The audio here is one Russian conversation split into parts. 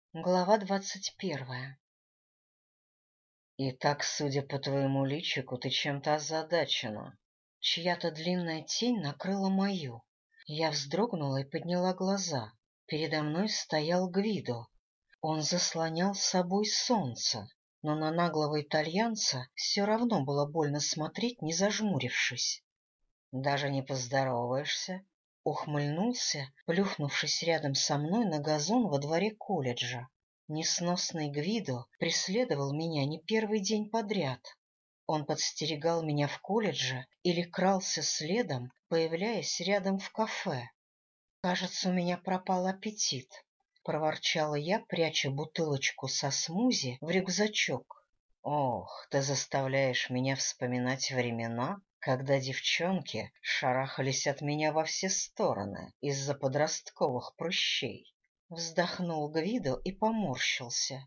Глава 21. «Итак, судя по твоему личику, ты чем-то озадачена». Чья-то длинная тень накрыла мою. Я вздрогнула и подняла глаза. Передо мной стоял Гвидо. Он заслонял с собой солнце, но на наглого итальянца все равно было больно смотреть, не зажмурившись. «Даже не поздороваешься?» — ухмыльнулся, плюхнувшись рядом со мной на газон во дворе колледжа. Несносный Гвидо преследовал меня не первый день подряд. Он подстерегал меня в колледже или крался следом, появляясь рядом в кафе. «Кажется, у меня пропал аппетит», — проворчала я, пряча бутылочку со смузи в рюкзачок. «Ох, ты заставляешь меня вспоминать времена, когда девчонки шарахались от меня во все стороны из-за подростковых прыщей». Вздохнул Гвидо и поморщился.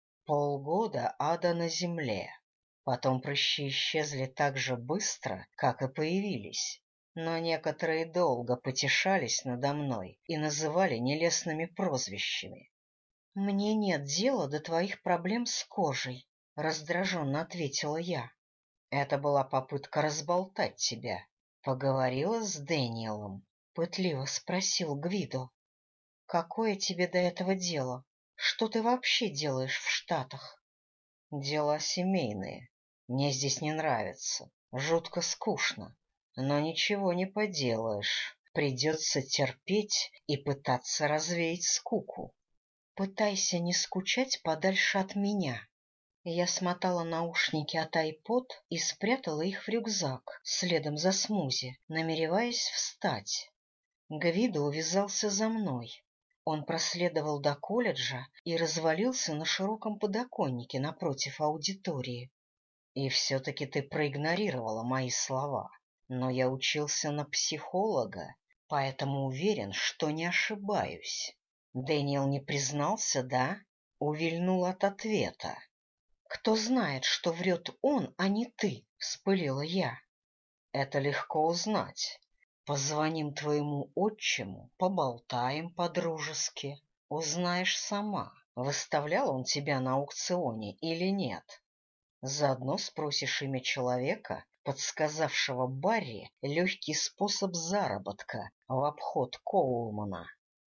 Полгода ада на земле. Потом прыщи исчезли так же быстро, как и появились. Но некоторые долго потешались надо мной и называли нелестными прозвищами. — Мне нет дела до твоих проблем с кожей, — раздраженно ответила я. — Это была попытка разболтать тебя. Поговорила с Дэниелом? — пытливо спросил Гвидо. — Какое тебе до этого дело? Что ты вообще делаешь в Штатах? — Дела семейные. Мне здесь не нравится. Жутко скучно. Но ничего не поделаешь. Придется терпеть и пытаться развеять скуку. Пытайся не скучать подальше от меня. Я смотала наушники от iPod и спрятала их в рюкзак, следом за смузи, намереваясь встать. Гвидо увязался за мной. Он проследовал до колледжа и развалился на широком подоконнике напротив аудитории. И все-таки ты проигнорировала мои слова. Но я учился на психолога, поэтому уверен, что не ошибаюсь. Дэниел не признался, да? Увильнул от ответа. Кто знает, что врет он, а не ты, вспылила я. Это легко узнать. Позвоним твоему отчиму, поболтаем по-дружески. Узнаешь сама, выставлял он тебя на аукционе или нет. Заодно спросишь имя человека, подсказавшего Барри легкий способ заработка в обход Коулмана.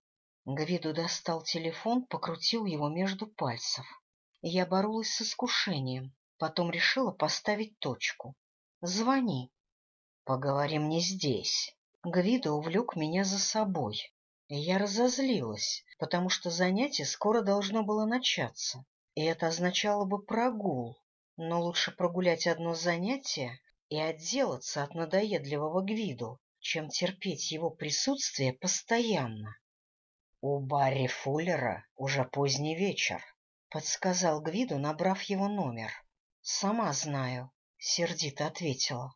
Гвидо достал телефон, покрутил его между пальцев. Я боролась с искушением, потом решила поставить точку. «Звони». «Поговорим не здесь». Гвидо увлек меня за собой. И я разозлилась, потому что занятие скоро должно было начаться, и это означало бы прогул. Но лучше прогулять одно занятие и отделаться от надоедливого Гвидо, чем терпеть его присутствие постоянно. — У Барри Фуллера уже поздний вечер, — подсказал Гвидо, набрав его номер. — Сама знаю, — сердито ответила.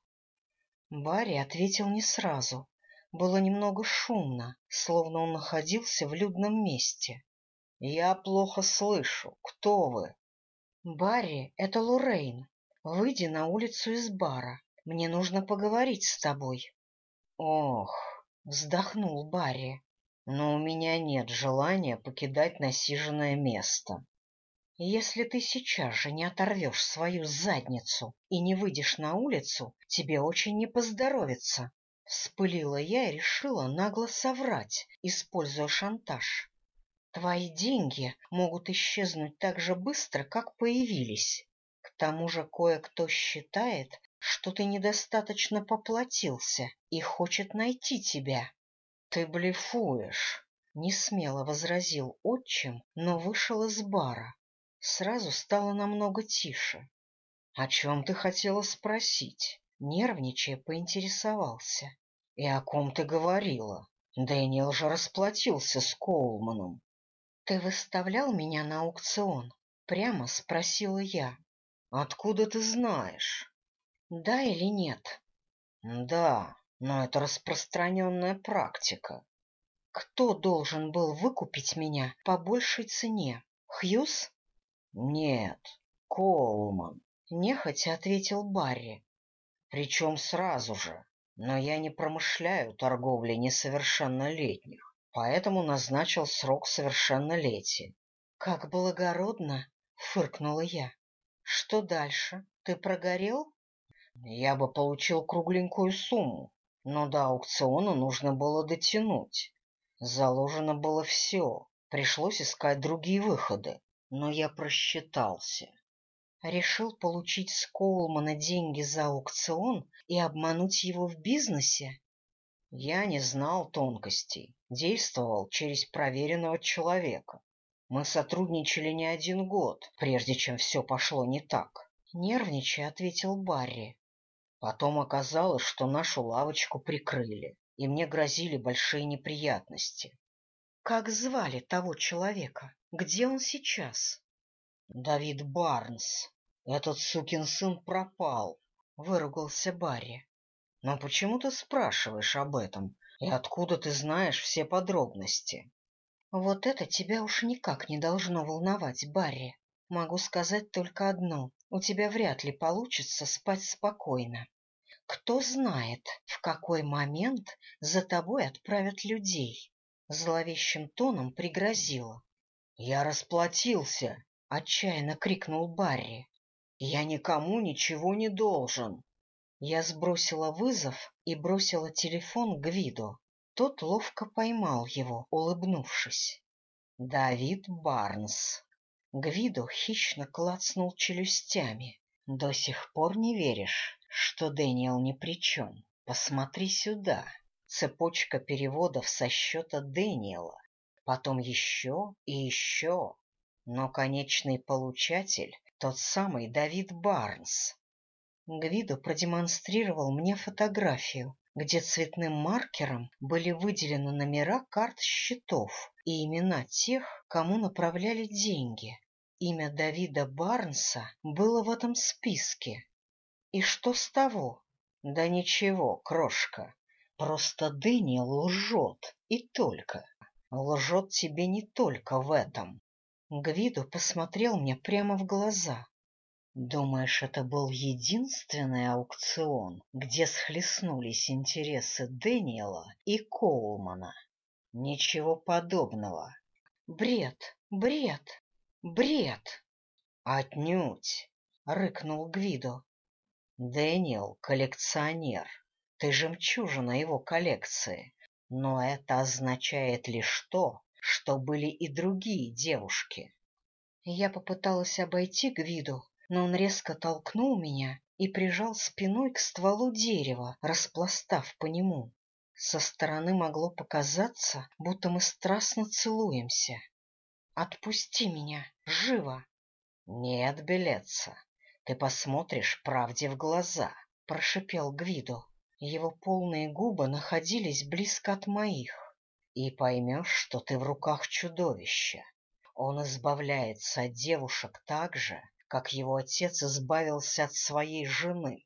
Барри ответил не сразу. Было немного шумно, словно он находился в людном месте. — Я плохо слышу. Кто вы? — Барри, это Лоррейн. Выйди на улицу из бара. Мне нужно поговорить с тобой. — Ох, — вздохнул Барри, — но у меня нет желания покидать насиженное место. Если ты сейчас же не оторвешь свою задницу и не выйдешь на улицу, тебе очень не поздоровится. Вспылила я и решила нагло соврать, используя шантаж. Твои деньги могут исчезнуть так же быстро, как появились. К тому же кое-кто считает, что ты недостаточно поплатился и хочет найти тебя. — Ты блефуешь, — несмело возразил отчим, но вышел из бара. Сразу стало намного тише. — О чем ты хотела спросить? Нервничая, поинтересовался. — И о ком ты говорила? Дэниел же расплатился с Коулманом. — Ты выставлял меня на аукцион? — прямо спросила я. — Откуда ты знаешь? — Да или нет? — Да, но это распространенная практика. — Кто должен был выкупить меня по большей цене? Хьюз? — Нет, Коулман, — нехотя ответил Барри. — Причем сразу же. Но я не промышляю торговлей несовершеннолетних, поэтому назначил срок совершеннолетия. Как благородно, фыркнула я. Что дальше? Ты прогорел? Я бы получил кругленькую сумму, но до аукциона нужно было дотянуть. Заложено было все, пришлось искать другие выходы, но я просчитался. Решил получить с Коулмана деньги за аукцион и обмануть его в бизнесе? Я не знал тонкостей, действовал через проверенного человека. Мы сотрудничали не 1 год, прежде чем все пошло не так. Нервничая, ответил Барри. Потом оказалось, что нашу лавочку прикрыли, и мне грозили большие неприятности. Как звали того человека? Где он сейчас? Давид Барнс. Этот сукин сын пропал, выругался Барри. Но почему ты спрашиваешь об этом? И откуда ты знаешь все подробности? Вот это тебя уж никак не должно волновать, Барри. Могу сказать только одно. У тебя вряд ли получится спать спокойно. Кто знает, в какой момент за тобой отправят людей? Зловещим тоном пригрозила. Я расплатился, отчаянно крикнул Барри. Я никому ничего не должен. Я сбросила вызов и бросила телефон Гвидо. Тот ловко поймал его, улыбнувшись. Давид Барнс. Гвидо хищно клацнул челюстями. До сих пор не веришь, что Дэниел ни при чем? Посмотри сюда. Цепочка переводов со счета Дэниела. Потом еще и еще. Но конечный получатель — тот самый Давид Барнс. Гвидо продемонстрировал мне фотографию, где цветным маркером были выделены номера карт счетов и имена тех, кому направляли деньги. Имя Давида Барнса было в этом списке. И что с того? Да ничего, крошка. Просто Дэниел лжет, и только. Лжет тебе не только в этом. Гвидо посмотрел мне прямо в глаза. Думаешь, это был единственный аукцион, где схлестнулись интересы Дэниела и Коулмана? Ничего подобного. Бред, бред, бред! Отнюдь, рыкнул Гвидо. Дэниел — коллекционер. Ты жемчужина его коллекции. Но это означает лишь то, что были и другие девушки. Я попыталась обойти Гвидо, но он резко толкнул меня и прижал спиной к стволу дерева, распластав по нему. Со стороны могло показаться, будто мы страстно целуемся. «Отпусти меня! Живо!» «Нет, Белеца, ты посмотришь правде в глаза», — прошипел Гвидо. Его полные губы находились близко от моих. «И поймешь, что ты в руках чудовища. Он избавляется от девушек так же, как его отец избавился от своей жены».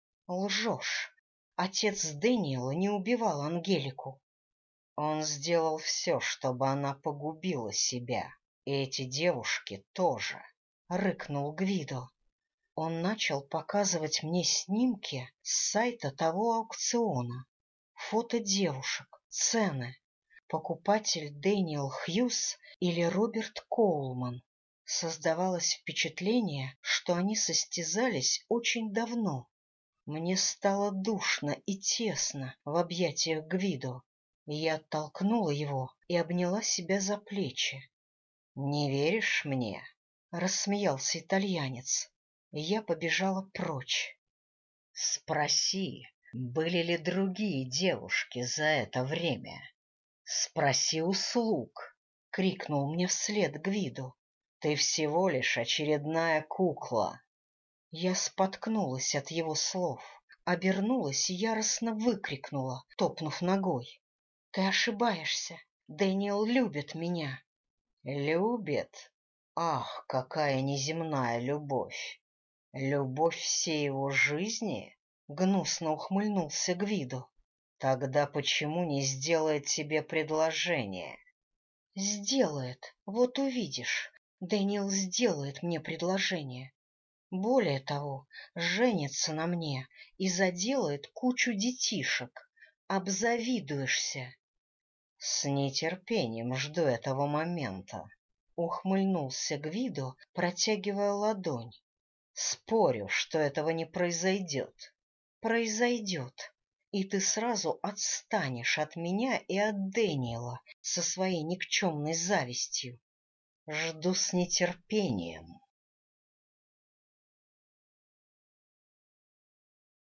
«Лжешь! Отец Дэниела не убивал Ангелику». «Он сделал все, чтобы она погубила себя, и эти девушки тоже», — рыкнул Гвидо. Он начал показывать мне снимки с сайта того аукциона. Фото девушек, цены. Покупатель Дэниел Хьюз или Роберт Коулман. Создавалось впечатление, что они состязались очень давно. Мне стало душно и тесно в объятиях Гвидо. Я оттолкнула его и обняла себя за плечи. — Не веришь мне? — рассмеялся итальянец. Я побежала прочь. — Спроси, были ли другие девушки за это время? — Спроси у слуг, — крикнул мне вслед Гвидо. — Ты всего лишь очередная кукла. Я споткнулась от его слов, обернулась и яростно выкрикнула, топнув ногой. — Ты ошибаешься. Дэниел любит меня. — Любит? Ах, какая неземная любовь! Любовь всей его жизни? — гнусно ухмыльнулся Гвидо. — Тогда почему не сделает тебе предложение? — Сделает, вот увидишь. Дэниел сделает мне предложение. Более того, женится на мне и заделает кучу детишек. Обзавидуешься. С нетерпением жду этого момента. ухмыльнулся Гвидо, протягивая ладонь. Спорю, что этого не произойдет. Произойдет, и ты сразу отстанешь от меня и от Дэниела со своей никчемной завистью. Жду с нетерпением.